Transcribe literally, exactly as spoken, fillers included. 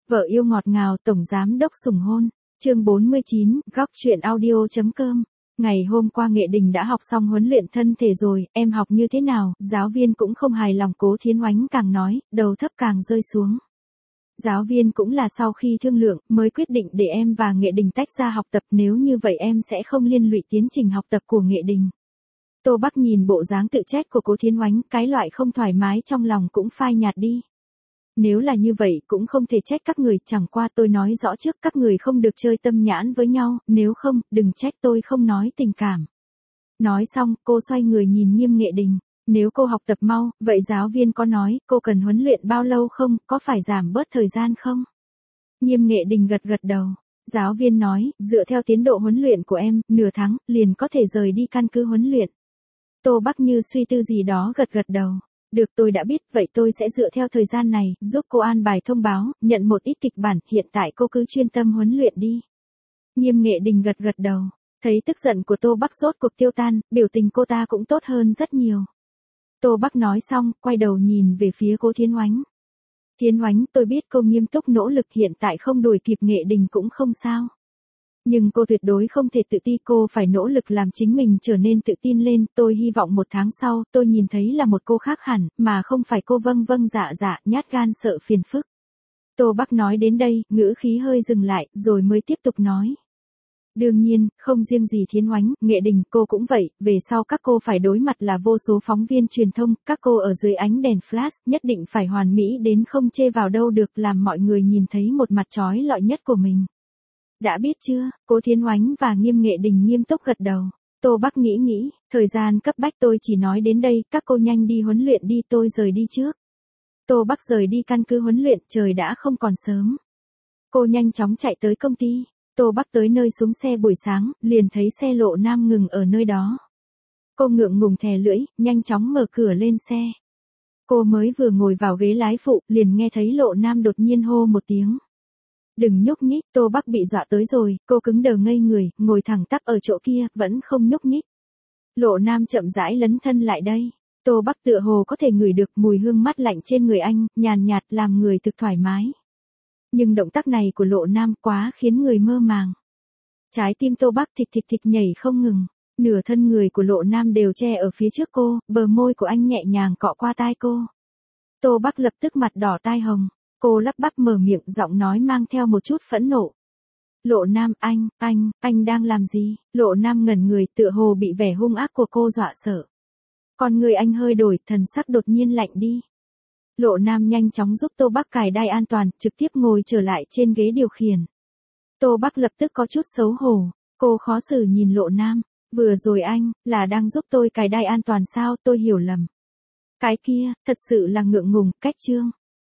Vợ yêu ngọt ngào tổng giám đốc sủng hôn. Chương bốn mươi chín, góc truyện audio.com. Ngày hôm qua Nghệ Đình đã học xong huấn luyện thân thể rồi, em học như thế nào? Giáo viên cũng không hài lòng, Cố Thiến Oánh càng nói, đầu thấp càng rơi xuống. Giáo viên cũng là sau khi thương lượng mới quyết định để em và Nghệ Đình tách ra học tập, nếu như vậy em sẽ không liên lụy tiến trình học tập của Nghệ Đình. Tô Bắc nhìn bộ dáng tự trách của Cố Thiến Oánh, cái loại không thoải mái trong lòng cũng phai nhạt đi. Nếu là như vậy cũng không thể trách các người, chẳng qua tôi nói rõ trước các người không được chơi tâm nhãn với nhau, nếu không, đừng trách tôi không nói tình cảm. Nói xong, cô xoay người nhìn Nghiêm Nghệ Đình, nếu cô học tập mau, vậy giáo viên có nói cô cần huấn luyện bao lâu không, có phải giảm bớt thời gian không? Nghiêm Nghệ Đình gật gật đầu, giáo viên nói, dựa theo tiến độ huấn luyện của em, nửa tháng, liền có thể rời đi căn cứ huấn luyện. Tô Bắc như suy tư gì đó gật gật đầu. Được, tôi đã biết, vậy tôi sẽ dựa theo thời gian này, giúp cô an bài thông báo, nhận một ít kịch bản, hiện tại cô cứ chuyên tâm huấn luyện đi. Nghiêm Nghệ Đình gật gật đầu, thấy tức giận của Tô Bắc rốt cuộc tiêu tan, biểu tình cô ta cũng tốt hơn rất nhiều. Tô Bắc nói xong, quay đầu nhìn về phía Cố Thiến Oánh. Thiến Oánh, tôi biết cô nghiêm túc nỗ lực, hiện tại không đuổi kịp Nghệ Đình cũng không sao. Nhưng cô tuyệt đối không thể tự ti, cô phải nỗ lực làm chính mình trở nên tự tin lên, tôi hy vọng một tháng sau, tôi nhìn thấy là một cô khác hẳn, mà không phải cô vâng vâng dạ dạ, nhát gan sợ phiền phức. Tô Bắc nói đến đây, ngữ khí hơi dừng lại, rồi mới tiếp tục nói. Đương nhiên, không riêng gì Thiến Oánh, Nghệ Đình, cô cũng vậy, về sau các cô phải đối mặt là vô số phóng viên truyền thông, các cô ở dưới ánh đèn flash, nhất định phải hoàn mỹ đến không chê vào đâu được, làm mọi người nhìn thấy một mặt trói lọi nhất của mình. Đã biết chưa? Cố Thiến Oánh và Nghiêm Nghệ Đình nghiêm túc gật đầu. Tô Bắc nghĩ nghĩ, thời gian cấp bách, tôi chỉ nói đến đây, các cô nhanh đi huấn luyện đi, tôi rời đi trước. Tô Bắc rời đi căn cứ huấn luyện, trời đã không còn sớm. Cô nhanh chóng chạy tới công ty. Tô Bắc tới nơi xuống xe buổi sáng, liền thấy xe Lộ Nam ngừng ở nơi đó. Cô ngượng ngùng thè lưỡi, nhanh chóng mở cửa lên xe. Cô mới vừa ngồi vào ghế lái phụ, liền nghe thấy Lộ Nam đột nhiên hô một tiếng. Đừng nhúc nhích, Tô Bắc bị dọa tới rồi, cô cứng đờ ngây người, ngồi thẳng tắp ở chỗ kia, vẫn không nhúc nhích. Lộ Nam chậm rãi lấn thân lại đây. Tô Bắc tựa hồ có thể ngửi được mùi hương mát lạnh trên người anh, nhàn nhạt làm người thực thoải mái. Nhưng động tác này của Lộ Nam quá khiến người mơ màng. Trái tim Tô Bắc thịch thịch thịch nhảy không ngừng, nửa thân người của Lộ Nam đều che ở phía trước cô, bờ môi của anh nhẹ nhàng cọ qua tai cô. Tô Bắc lập tức mặt đỏ tai hồng. Cô lắp bắp mở miệng, giọng nói mang theo một chút phẫn nộ. Lộ Nam, anh, anh, anh đang làm gì? Lộ Nam ngẩn người, tựa hồ bị vẻ hung ác của cô dọa sợ. Con người anh hơi đổi, thần sắc đột nhiên lạnh đi. Lộ Nam nhanh chóng giúp Tô Bắc cài đai an toàn, trực tiếp ngồi trở lại trên ghế điều khiển. Tô Bắc lập tức có chút xấu hổ, cô khó xử nhìn Lộ Nam. Vừa rồi anh, là đang giúp tôi cài đai an toàn sao, tôi hiểu lầm. Cái kia, thật sự là ngượng ngùng, cách trương.